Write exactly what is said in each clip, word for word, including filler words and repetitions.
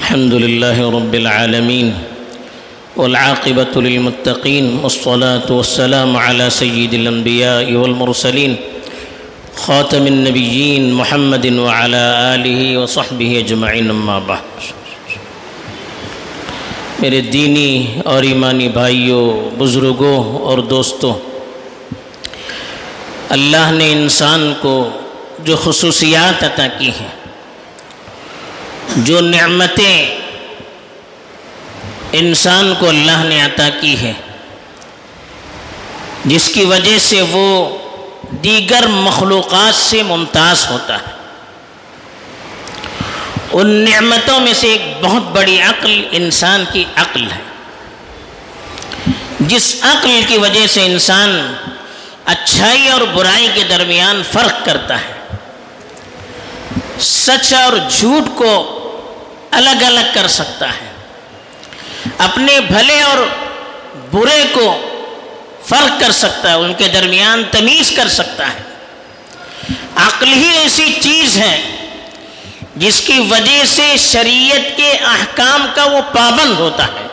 الحمد لله رب العالمين والعاقبة للمتقين والصلاة والسلام على سيد الأنبياء والمرسلين خاتم النبيين محمد وعلى آله وصحبه أجمعين اما بعد۔ میرے دینی اور ایمانی بھائیوں، بزرگوں اور دوستوں، اللہ نے انسان کو جو خصوصیات عطا کی ہیں، جو نعمتیں انسان کو اللہ نے عطا کی ہے، جس کی وجہ سے وہ دیگر مخلوقات سے ممتاز ہوتا ہے، ان نعمتوں میں سے ایک بہت بڑی عقل انسان کی عقل ہے، جس عقل کی وجہ سے انسان اچھائی اور برائی کے درمیان فرق کرتا ہے، سچ اور جھوٹ کو الگ الگ کر سکتا ہے، اپنے بھلے اور برے کو فرق کر سکتا ہے، ان کے درمیان تمیز کر سکتا ہے۔ عقل ہی ایسی چیز ہے جس کی وجہ سے شریعت کے احکام کا وہ پابند ہوتا ہے۔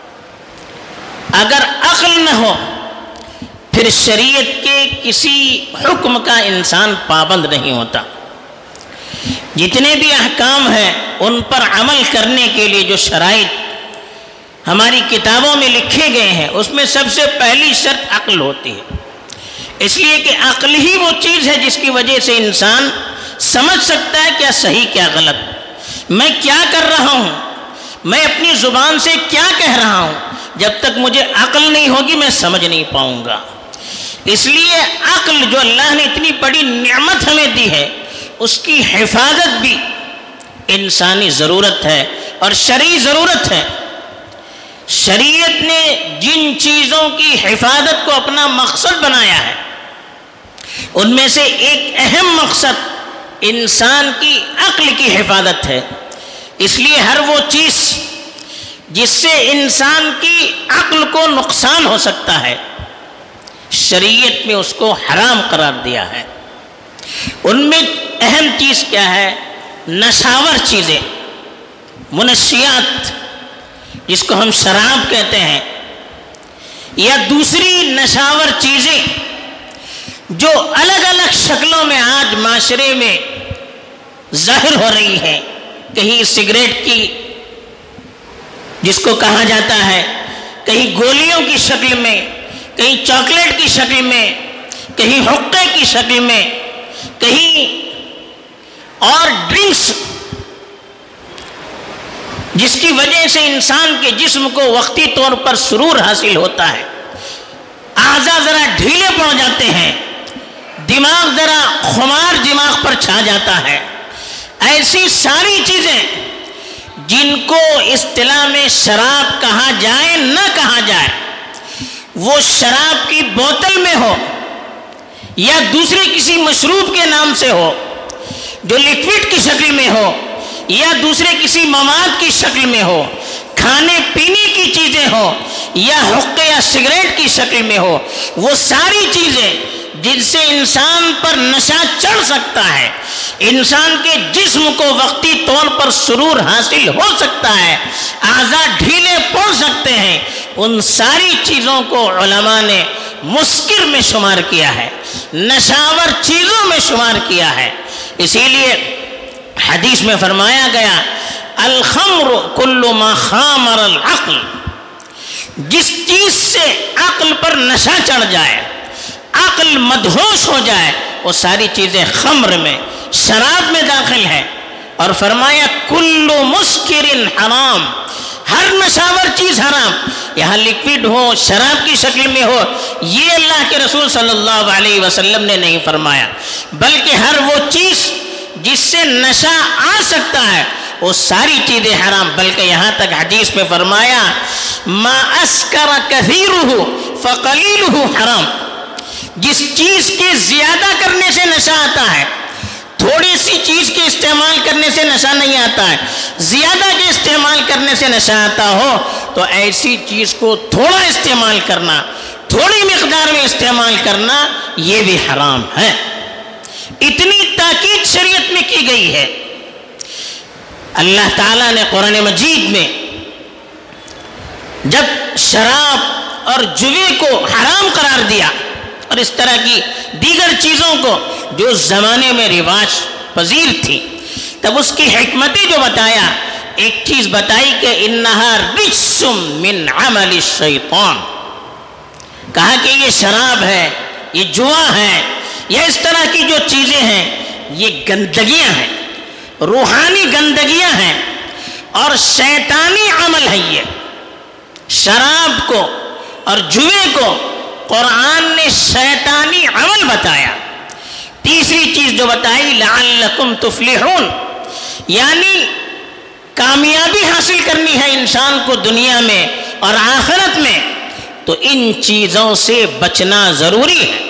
اگر عقل نہ ہو پھر شریعت کے کسی حکم کا انسان پابند نہیں ہوتا۔ جتنے بھی احکام ہیں ان پر عمل کرنے کے لیے جو شرائط ہماری کتابوں میں لکھے گئے ہیں، اس میں سب سے پہلی شرط عقل ہوتی ہے، اس لیے کہ عقل ہی وہ چیز ہے جس کی وجہ سے انسان سمجھ سکتا ہے کیا صحیح کیا غلط، میں کیا کر رہا ہوں، میں اپنی زبان سے کیا کہہ رہا ہوں، جب تک مجھے عقل نہیں ہوگی میں سمجھ نہیں پاؤں گا۔ اس لیے عقل جو اللہ نے اتنی بڑی نعمت ہمیں دی ہے، اس کی حفاظت بھی انسانی ضرورت ہے اور شرعی ضرورت ہے۔ شریعت نے جن چیزوں کی حفاظت کو اپنا مقصد بنایا ہے، ان میں سے ایک اہم مقصد انسان کی عقل کی حفاظت ہے۔ اس لیے ہر وہ چیز جس سے انسان کی عقل کو نقصان ہو سکتا ہے، شریعت میں اس کو حرام قرار دیا ہے۔ ان میں اہم چیز کیا ہے؟ نشاور چیزیں، منشیات، جس کو ہم شراب کہتے ہیں، یا دوسری نشاور چیزیں جو الگ الگ شکلوں میں آج معاشرے میں ظاہر ہو رہی ہیں۔ کہیں سگریٹ کی جس کو کہا جاتا ہے، کہیں گولیوں کی شکل میں، کہیں چاکلیٹ کی شکل میں، کہیں حقے کی شکل میں، کہیں اور ڈرنکس، جس کی وجہ سے انسان کے جسم کو وقتی طور پر سرور حاصل ہوتا ہے، اعضاء ذرا ڈھیلے پڑ جاتے ہیں، دماغ ذرا خمار دماغ پر چھا جاتا ہے۔ ایسی ساری چیزیں جن کو اصطلاح میں شراب کہا جائے نہ کہا جائے، وہ شراب کی بوتل میں ہو یا دوسرے کسی مشروب کے نام سے ہو، جو لیکوڈ کی شکل میں ہو یا دوسرے کسی مواد کی شکل میں ہو، کھانے پینے کی چیزیں ہو یا حقے یا سگریٹ کی شکل میں ہو، وہ ساری چیزیں جن سے انسان پر نشہ چڑھ سکتا ہے، انسان کے جسم کو وقتی طور پر سرور حاصل ہو سکتا ہے، اعضاء ڈھیلے پڑ سکتے ہیں، ان ساری چیزوں کو علماء نے مسکر میں شمار کیا ہے، نشاور چیزوں میں شمار کیا ہے۔ اسی لیے حدیث میں فرمایا گیا، الخمر کل ما خامر العقل، جس چیز سے عقل پر نشہ چڑھ جائے، عقل مدہوش ہو جائے، وہ ساری چیزیں خمر میں، شراب میں داخل ہیں۔ اور فرمایا کل مسکر حرام، ہر نشاور چیز حرام، یہاں لیکوڈ ہو، شراب کی شکل میں ہو، یہ اللہ کے رسول صلی اللہ علیہ وسلم نے نہیں فرمایا، بلکہ ہر وہ چیز جس سے نشہ آ سکتا ہے وہ ساری چیزیں حرام۔ بلکہ یہاں تک حدیث میں فرمایا ما اسکر کثیرہ فقلیلہ حرام، جس چیز کے زیادہ کرنے سے نشہ آتا ہے، تھوڑی سی چیز کے استعمال کرنے سے نشہ نہیں آتا ہے، زیادہ کے استعمال کرنے سے نشہ آتا ہو تو ایسی چیز کو تھوڑا استعمال کرنا، تھوڑی مقدار میں استعمال کرنا، یہ بھی حرام ہے۔ اتنی تاکید شریعت میں کی گئی ہے۔ اللہ تعالیٰ نے قرآن مجید میں جب شراب اور جوے کو حرام قرار دیا اور اس طرح کی دیگر چیزوں کو جو اس زمانے میں رواج پذیر تھی، تب اس کی حکمتیں جو بتایا، ایک چیز بتائی کہ انہا رجس من عمل الشیطان، کہا کہ یہ شراب ہے، یہ جوا ہے، یا اس طرح کی جو چیزیں ہیں یہ گندگیاں ہیں، روحانی گندگیاں ہیں اور شیطانی عمل ہے۔ یہ شراب کو اور جوے کو قرآن نے شیطانی عمل بتایا۔ تیسری چیز جو بتائی لعلکم تفلحون، یعنی کامیابی حاصل کرنی ہے انسان کو دنیا میں اور آخرت میں، تو ان چیزوں سے بچنا ضروری ہے۔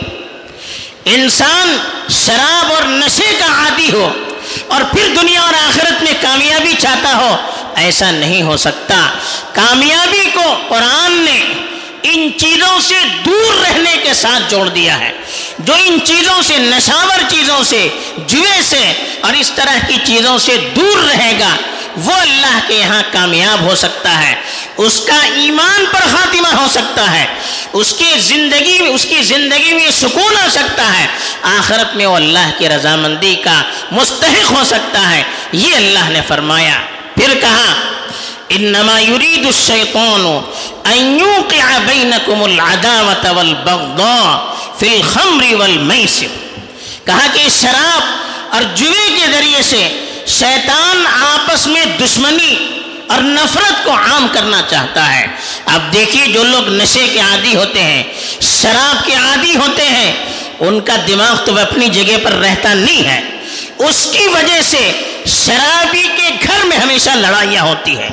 انسان شراب اور نشے کا عادی ہو اور پھر دنیا اور آخرت میں کامیابی چاہتا ہو، ایسا نہیں ہو سکتا۔ کامیابی کو قرآن نے ان چیزوں سے دور رہنے کے ساتھ جوڑ دیا ہے۔ جو ان چیزوں سے، نشاور چیزوں سے، جوے سے اور اس طرح کی چیزوں سے دور رہے گا، وہ اللہ کے یہاں کامیاب ہو سکتا ہے، اس کا ایمان پر خاتمہ ہو سکتا ہے، اس کی زندگی میں اس کی زندگی میں سکون آ سکتا ہے، آخرت میں وہ اللہ کی رضامندی کا مستحق ہو سکتا ہے۔ یہ اللہ نے فرمایا۔ پھر کہا انما یرید الشیطان ان یوقع بینکم العداوۃ والبغضاء فی الخمر والمیسر، کہا کہ شراب اور جوے کے ذریعے سے شیطان آپس میں دشمنی اور نفرت کو عام کرنا چاہتا ہے۔ اب دیکھیے جو لوگ نشے کے عادی ہوتے ہیں، شراب کے عادی ہوتے ہیں، ان کا دماغ تو اپنی جگہ پر رہتا نہیں ہے، اس کی وجہ سے شرابی کے گھر میں ہمیشہ لڑائیاں ہوتی ہیں۔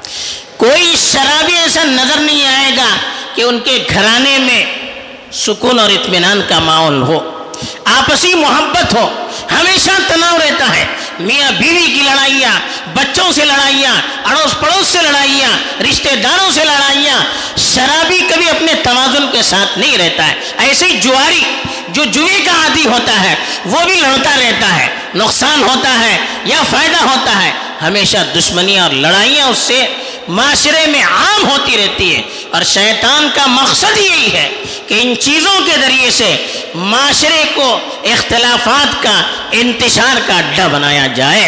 کوئی شرابی ایسا نظر نہیں آئے گا کہ ان کے گھرانے میں سکون اور اطمینان کا ماحول ہو، آپسی محبت ہو، ہمیشہ تناؤ رہتا ہے، میاں بیوی کی لڑائیاں، بچوں سے لڑائیاں، اڑوس پڑوس سے لڑائیاں، رشتہ داروں سے لڑائیاں۔ شرابی کبھی اپنے توازن کے ساتھ نہیں رہتا ہے۔ ایسے ہی جواری جو جوے کا عادی ہوتا ہے وہ بھی لڑتا رہتا ہے، نقصان ہوتا ہے یا فائدہ ہوتا ہے، ہمیشہ دشمنیاں اور لڑائیاں اس سے معاشرے میں عام ہوتی رہتی ہے۔ اور شیطان کا مقصد یہی ہے کہ ان چیزوں کے ذریعے سے معاشرے کو اختلافات کا، انتشار کا اڈا بنایا جائے۔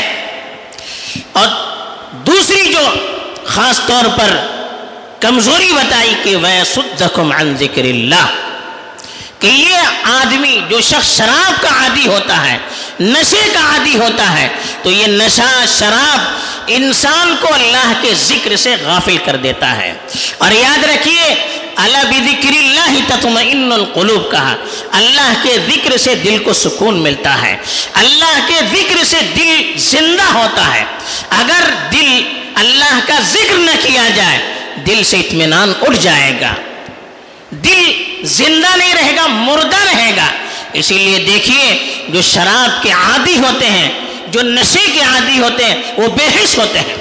اور دوسری جو خاص طور پر کمزوری بتائی کہ وَيَصُدَّكُمْ عَنْ ذِكْرِ اللَّهِ، کہ یہ آدمی جو شخص شراب کا عادی ہوتا ہے، نشے کا عادی ہوتا ہے، تو یہ نشہ، شراب انسان کو اللہ کے ذکر سے غافل کر دیتا ہے۔ اور یاد رکھیے الا بذکر اللہ تطمئن القلوب، کہا اللہ کے ذکر سے دل کو سکون ملتا ہے، اللہ کے ذکر سے دل زندہ ہوتا ہے۔ اگر دل اللہ کا ذکر نہ کیا جائے، دل سے اطمینان اٹھ جائے گا، دل زندہ نہیں رہے گا، مردہ رہے گا۔ اسی لیے دیکھیے جو شراب کے عادی ہوتے ہیں، جو نشے کے عادی ہوتے ہیں، وہ بے حس ہوتے ہیں،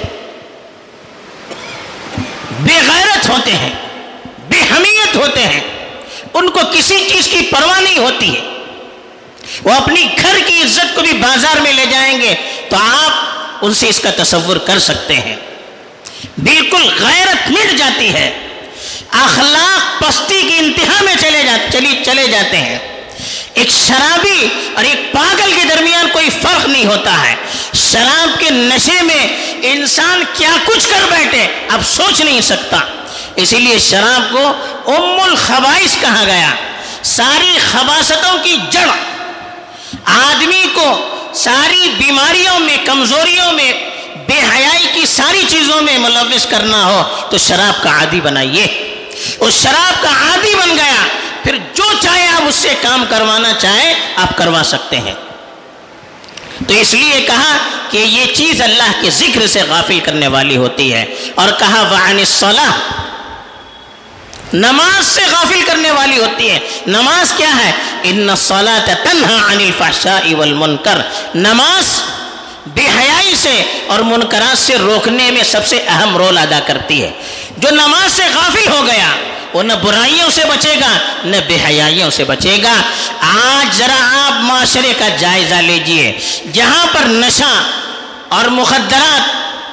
بے غیرت ہوتے ہیں، بے حمیت ہوتے ہیں، ان کو کسی چیز کی پرواہ نہیں ہوتی ہے۔ وہ اپنی گھر کی عزت کو بھی بازار میں لے جائیں گے تو آپ ان سے اس کا تصور کر سکتے ہیں، بالکل غیرت مٹ جاتی ہے، اخلاق پستی کی انتہا میں چلے جا چلی چلے جاتے ہیں۔ ایک شرابی اور ایک پاگل کے درمیان کوئی فرق نہیں ہوتا ہے۔ شراب کے نشے میں انسان کیا کچھ کر بیٹھے اب سوچ نہیں سکتا۔ اسی لیے شراب کو ام الخبائث کہا گیا، ساری خباثتوں کی جڑ۔ آدمی کو ساری بیماریوں میں، کمزوریوں میں، بے حیائی کی ساری چیزوں میں ملوث کرنا ہو تو شراب کا عادی بنائیے۔ اس شراب کا عادی بن گیا، پھر جو چاہے آپ اس سے کام کروانا چاہے آپ کروا سکتے ہیں۔ تو اس لیے کہا کہ یہ چیز اللہ کے ذکر سے غافل کرنے والی ہوتی ہے، اور کہا وعن الصلاۃ، نماز سے غافل کرنے والی ہوتی ہے۔ نماز کیا ہے؟ ان الصلاۃ تنہی عن الفحشاء والمنکر، نماز بے حیائی سے اور منکرات سے روکنے میں سب سے اہم رول ادا کرتی ہے۔ جو نماز سے غافل ہو گیا وہ نہ برائیوں سے بچے گا نہ بے حیائیوں سے بچے گا۔ آج ذرا آپ معاشرے کا جائزہ لیجئے، جہاں پر نشہ اور مخدرات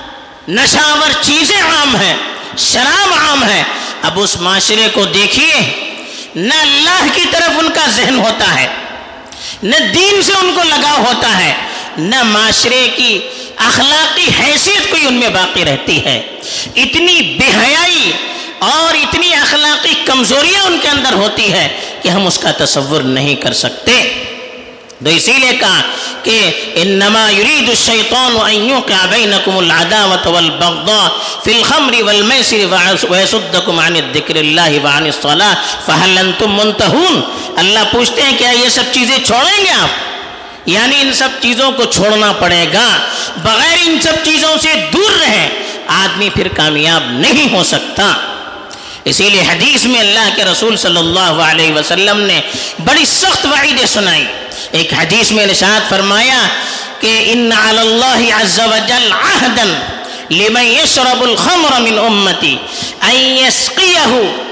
نشاور چیزیں عام ہیں، شراب عام ہے، اب اس معاشرے کو دیکھیے، نہ اللہ کی طرف ان کا ذہن ہوتا ہے، نہ دین سے ان کو لگاؤ ہوتا ہے، نہ معاشرے کی اخلاقی حیثیت کوئی ان میں باقی رہتی ہے۔ اتنی بے حیائی اور اتنی اخلاقی کمزوریاں ان کے اندر ہوتی ہے کہ ہم اس کا تصور نہیں کر سکتے۔ تو اسی لیے کہا کہ انما یرید الشیطان ان یوقع بینکم العداوۃ والبغضاء فی الخمر والمیسر ویصدکم عن الذکر اللہ وعن الصلاۃ فہل انتم منتہون۔ اللہ پوچھتے ہیں کیا یہ سب چیزیں چھوڑیں گے آپ؟ یعنی ان سب چیزوں کو چھوڑنا پڑے گا، بغیر ان سب چیزوں سے دور رہیں آدمی پھر کامیاب نہیں ہو سکتا۔ اسی لیے حدیث میں اللہ کے رسول صلی اللہ علیہ وسلم نے بڑی سخت وعیدیں سنائی۔ ایک حدیث میں ارشاد فرمایا کہ ان علی اللہ عز وجل عہدا لمن یشرب الخمر من امتی ان یسقیہ،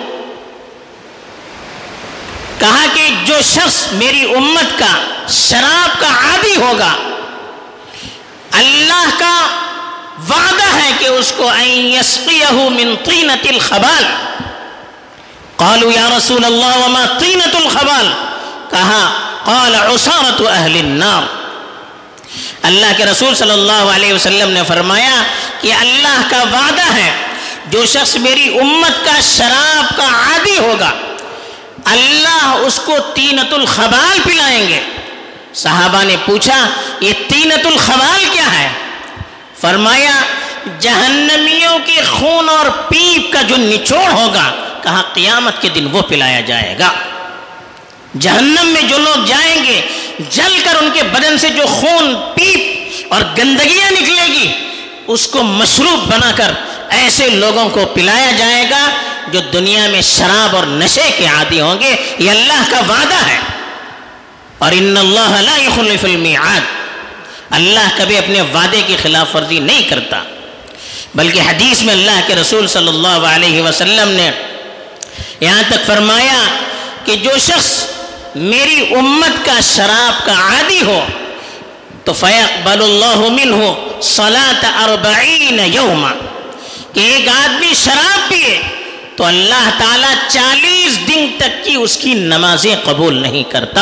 کہا کہ جو شخص میری امت کا شراب کا عادی ہوگا، اللہ کا وعدہ ہے کہ اس کو ان یسقیہ من طینۃ الخبال۔ قالوا یا رسول اللہ وما طینۃ الخبال، کہا قال عصارۃ اہل النار۔ اللہ کے رسول صلی اللہ علیہ وسلم نے فرمایا کہ اللہ کا وعدہ ہے جو شخص میری امت کا شراب کا عادی ہوگا، اللہ اس کو طینۃ الخبال پلائیں گے۔ صحابہ نے پوچھا یہ طینۃ الخبال کیا ہے؟ فرمایا جہنمیوں کے خون اور پیپ کا جو نچوڑ ہوگا، کہا قیامت کے دن وہ پلایا جائے گا۔ جہنم میں جو لوگ جائیں گے، جل کر ان کے بدن سے جو خون پیپ اور گندگیاں نکلے گی، اس کو مشروب بنا کر ایسے لوگوں کو پلایا جائے گا جو دنیا میں شراب اور نشے کے عادی ہوں گے۔ یہ اللہ کا وعدہ ہے، اور ان اللہ لا یخلف المیعاد، اللہ کبھی اپنے وعدے کی خلاف ورزی نہیں کرتا۔ بلکہ حدیث میں اللہ کے رسول صلی اللہ علیہ وسلم نے یہاں تک فرمایا کہ جو شخص میری امت کا شراب کا عادی ہو تو فیقبل اللہ منہ صلاۃ اربعین یوما، کہ ایک آدمی شراب پیے تو اللہ تعالیٰ چالیس دن تک کی اس کی نمازیں قبول نہیں کرتا۔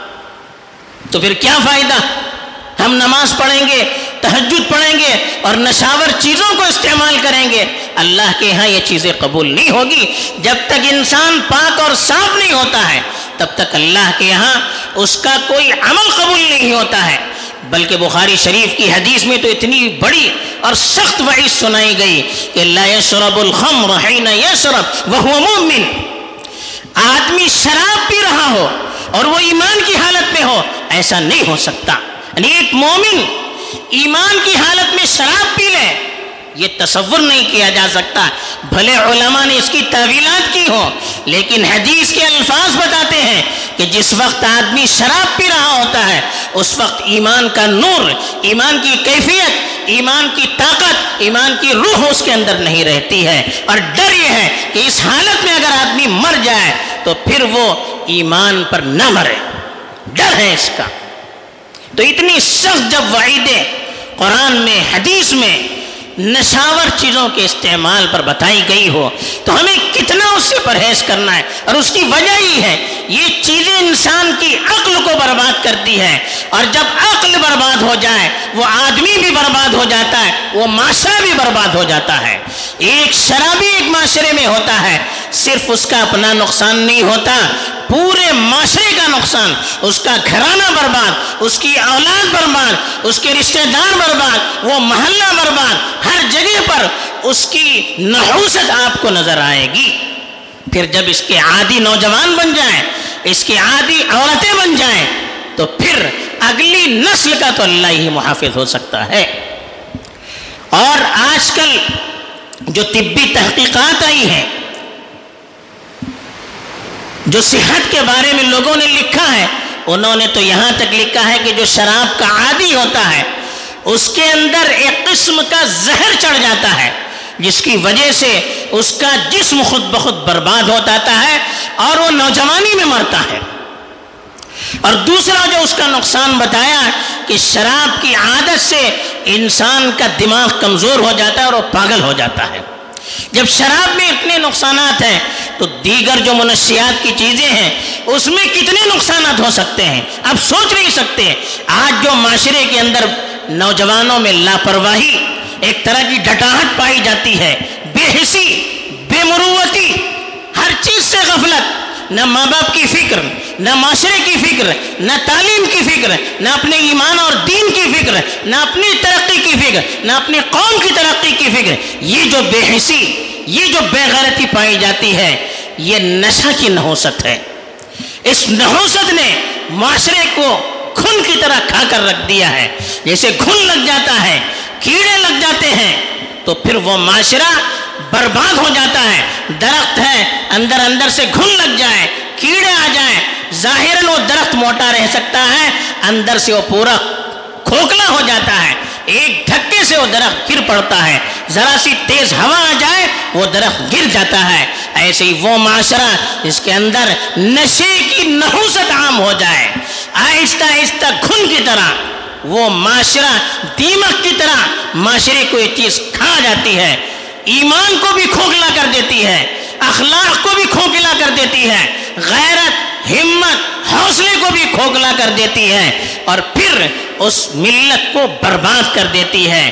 تو پھر کیا فائدہ؟ ہم نماز پڑھیں گے، تہجد پڑھیں گے اور نشاور چیزوں کو استعمال کریں گے، اللہ کے ہاں یہ چیزیں قبول نہیں ہوگی۔ جب تک انسان پاک اور صاف نہیں ہوتا ہے تب تک اللہ کے ہاں اس کا کوئی عمل قبول نہیں ہوتا ہے۔ بلکہ بخاری شریف کی حدیث میں تو اتنی بڑی اور سخت وعید سنائی گئی کہ لا یشرب الخمر حین یشرب وہو مومن، آدمی شراب پی رہا ہو اور وہ ایمان کی حالت میں ہو، ایسا نہیں ہو سکتا۔ یعنی ایک مومن ایمان کی حالت میں شراب پی لے، یہ تصور نہیں کیا جا سکتا۔ بھلے علماء نے اس کی تعویلات کی ہو، لیکن حدیث کے الفاظ بتاتے ہیں کہ جس وقت آدمی شراب پی رہا ہوتا ہے اس وقت ایمان کا نور، ایمان کی کیفیت، ایمان کی طاقت، ایمان کی روح اس کے اندر نہیں رہتی ہے۔ اور ڈر یہ ہے کہ اس حالت میں اگر آدمی مر جائے تو پھر وہ ایمان پر نہ مرے، ڈر ہے اس کا۔ تو اتنی سخت جب وعیدیں قرآن میں، حدیث میں نشاور چیزوں کے استعمال پر بتائی گئی ہو تو ہمیں کتنا اس سے پرہیز کرنا ہے۔ اور اس کی وجہ یہ ہے، یہ چیزیں انسان کی عقل کو برباد کرتی ہے، اور جب عقل برباد ہو جائے وہ آدمی بھی برباد ہو جاتا ہے، وہ معاشرہ بھی برباد ہو جاتا ہے۔ ایک شرابی ایک معاشرے میں ہوتا ہے، صرف اس کا اپنا نقصان نہیں ہوتا، پورے معاشرے کا نقصان، اس کا گھرانہ برباد، اس کی اولاد برباد، اس کے رشتہ دار برباد، وہ محلہ برباد، ہر جگہ پر اس کی نحوست آپ کو نظر آئے گی۔ پھر جب اس کے عادی نوجوان بن جائیں، اس کی عادی عورتیں بن جائیں تو پھر اگلی نسل کا تو اللہ ہی محافظ ہو سکتا ہے۔ اور آج کل جو طبی تحقیقات آئی ہیں، جو صحت کے بارے میں لوگوں نے لکھا ہے، انہوں نے تو یہاں تک لکھا ہے کہ جو شراب کا عادی ہوتا ہے اس کے اندر ایک قسم کا زہر چڑھ جاتا ہے، جس کی وجہ سے اس کا جسم خود بخود برباد ہو جاتا ہے اور وہ نوجوانی میں مرتا ہے۔ اور دوسرا جو اس کا نقصان بتایا کہ شراب کی عادت سے انسان کا دماغ کمزور ہو جاتا ہے اور وہ پاگل ہو جاتا ہے. جب شراب میں اتنے نقصانات ہیں تو دیگر جو منشیات کی چیزیں ہیں اس میں کتنے نقصانات ہو سکتے ہیں آپ سوچ نہیں سکتے. آج جو معاشرے کے اندر نوجوانوں میں لاپرواہی، ایک طرح کی ڈٹاہٹ پائی جاتی ہے، بے حسی، بے مروتی، ہر چیز سے غفلت، نہ ماں باپ کی فکر، نہ معاشرے کی فکر، نہ تعلیم کی فکر، نہ اپنے ایمان اور دین کی فکر، نہ اپنی ترقی کی فکر، نہ اپنی قوم کی ترقی کی فکر. یہ جو بے حسی، یہ جو بے غیرتی پائی جاتی ہے، یہ نشہ کی نحوست ہے. اس نحوست نے معاشرے کو گھن کی طرح کھا کر رکھ دیا ہے. جیسے گھن لگ جاتا ہے، کیڑے لگ جاتے ہیں، تو پھر وہ معاشرہ برباد ہو جاتا ہے. درخت ہے، اندر اندر سے گھن لگ جائے، کیڑے آ جائیں، ظاہراً وہ درخت موٹا رہ سکتا ہے، اندر سے وہ پورا کھوکھلا ہو جاتا ہے. ایک دھکے سے وہ درخت گر پڑتا ہے، ذرا سی تیز ہوا آ جائے وہ درخت گر جاتا ہے. ایسے ہی وہ معاشرہ جس کے اندر نشے کی نحوست عام ہو جائے، آہستہ آہستہ گھن کی طرح وہ معاشرہ دیمک کی طرح معاشرے کو یہ چیز کھا جاتی ہے، ایمان کو بھی کھوکھلا کر دیتی ہے، اخلاق کو بھی کھوکھلا کر دیتی ہے، غیرت، ہمت، حوصلے کو بھی کھوکھلا کر دیتی ہے، اور پھر اس ملت کو برباد کر دیتی ہے.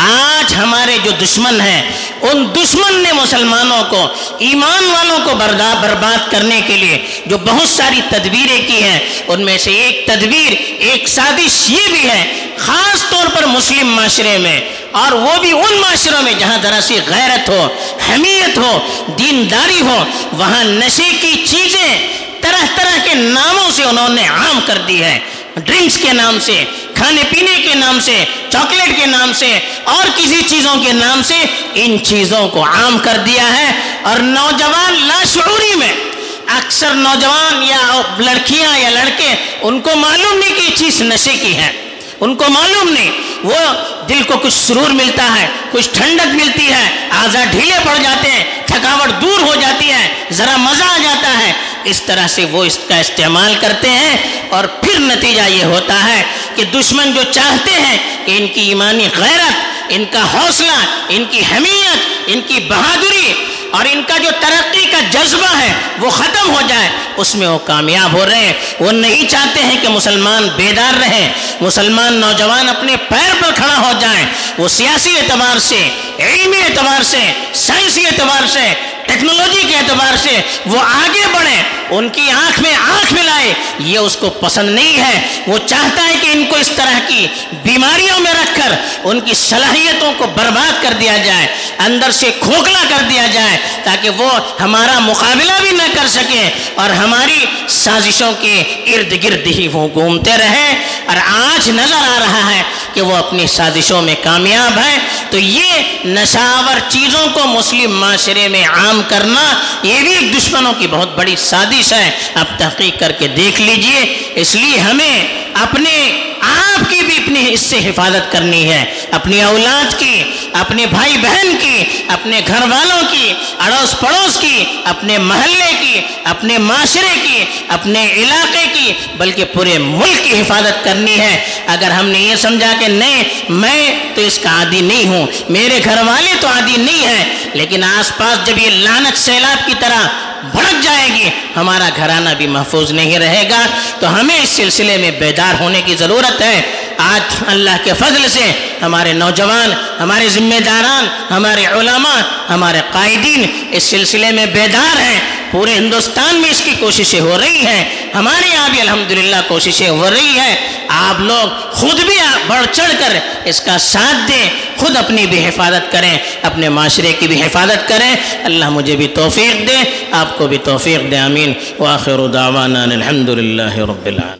آج ہمارے جو دشمن ہیں، ان دشمن نے مسلمانوں کو، ایمان والوں کو برباد کرنے کے لیے جو بہت ساری تدبیریں کی ہیں، ان میں سے ایک تدبیر، ایک سازش یہ بھی ہے، خاص طور پر مسلم معاشرے میں، اور وہ بھی ان معاشروں میں جہاں ذرا سی غیرت ہو، حمیت ہو، دینداری ہو، وہاں نشے کی چیزیں طرح طرح کے ناموں سے انہوں نے عام کر دی ہے. ڈرنکس کے نام سے، کھانے پینے کے نام سے، چاکلیٹ کے نام سے، اور کسی چیزوں کے نام سے ان چیزوں کو عام کر دیا ہے. اور نوجوان لاشعوری میں، اکثر نوجوان یا لڑکیاں یا لڑکے، ان کو معلوم نہیں کہ یہ چیز نشے کی ہے، ان کو معلوم نہیں. وہ دل کو کچھ سرور ملتا ہے، کچھ ٹھنڈک ملتی ہے، اعضاء ڈھیلے پڑ جاتے ہیں، تھکاوٹ دور ہو جاتی ہے، ذرا مزہ آ جاتا ہے. اس طرح سے وہ اس کا استعمال کرتے ہیں، اور پھر نتیجہ یہ ہوتا ہے کہ دشمن جو چاہتے ہیں کہ ان کی ایمانی غیرت، ان کا حوصلہ، ان کی حمیت، ان کی بہادری اور ان کا جو ترقی کا جذبہ ہے وہ ختم ہو جائے، اس میں وہ کامیاب ہو رہے ہیں. وہ نہیں چاہتے ہیں کہ مسلمان بیدار رہیں، مسلمان نوجوان اپنے پیر پر کھڑا ہو جائیں. وہ سیاسی اعتبار سے، علمی اعتبار سے، سائنسی اعتبار سے، ٹیکنالوجی کے اعتبار سے وہ آگے بڑھیں، ان کی آنکھ میں آنکھ ملائے، یہ اس کو پسند نہیں ہے. وہ چاہتا ہے کہ ان کو اس طرح کی بیماریوں میں رکھ کر ان کی صلاحیتوں کو برباد کر دیا جائے، اندر سے کھوکھلا کر دیا جائے، تاکہ وہ ہمارا مقابلہ بھی نہ کر سکیں اور ہماری سازشوں کے ارد گرد ہی وہ گھومتے رہیں. اور آج نظر آ رہا ہے کہ وہ اپنی سازشوں میں کامیاب ہیں. تو یہ نشاور چیزوں کو مسلم معاشرے میں عام کرنا، یہ بھی ایک دشمنوں کی بہت بڑی سازش ہے. آپ تحقیق کر کے دیکھ لیجئے. اس لیے ہمیں اپنے آپ کی بھی اپنی اس سے حفاظت کرنی ہے، اپنی اولاد کی، اپنے بھائی بہن کی، اپنے گھر والوں کی، اڑوس پڑوس کی، اپنے محلے کی، اپنے معاشرے کی، اپنے علاقے کی، بلکہ پورے ملک کی حفاظت کرنی ہے. اگر ہم نے یہ سمجھا کہ نہیں میں تو اس کا عادی نہیں ہوں، میرے گھر والے تو عادی نہیں ہیں، لیکن آس پاس جب یہ لعنت سیلاب کی طرح بھڑک جائے گی، ہمارا گھرانہ بھی محفوظ نہیں رہے گا. تو ہمیں اس سلسلے میں بیدار ہونے کی ضرورت ہے. آج اللہ کے فضل سے ہمارے نوجوان، ہمارے ذمہ داران، ہمارے علماء، ہمارے قائدین اس سلسلے میں بیدار ہیں. پورے ہندوستان میں اس کی کوششیں ہو رہی ہیں، ہمارے یہاں بھی الحمدللہ کوششیں ہو رہی ہیں. آپ لوگ خود بھی بڑھ چڑھ کر اس کا ساتھ دیں، خود اپنی بھی حفاظت کریں، اپنے معاشرے کی بھی حفاظت کریں. اللہ مجھے بھی توفیق دے، آپ کو بھی توفیق دے. آمین. وآخر دعوانا الحمدللہ رب العالمین.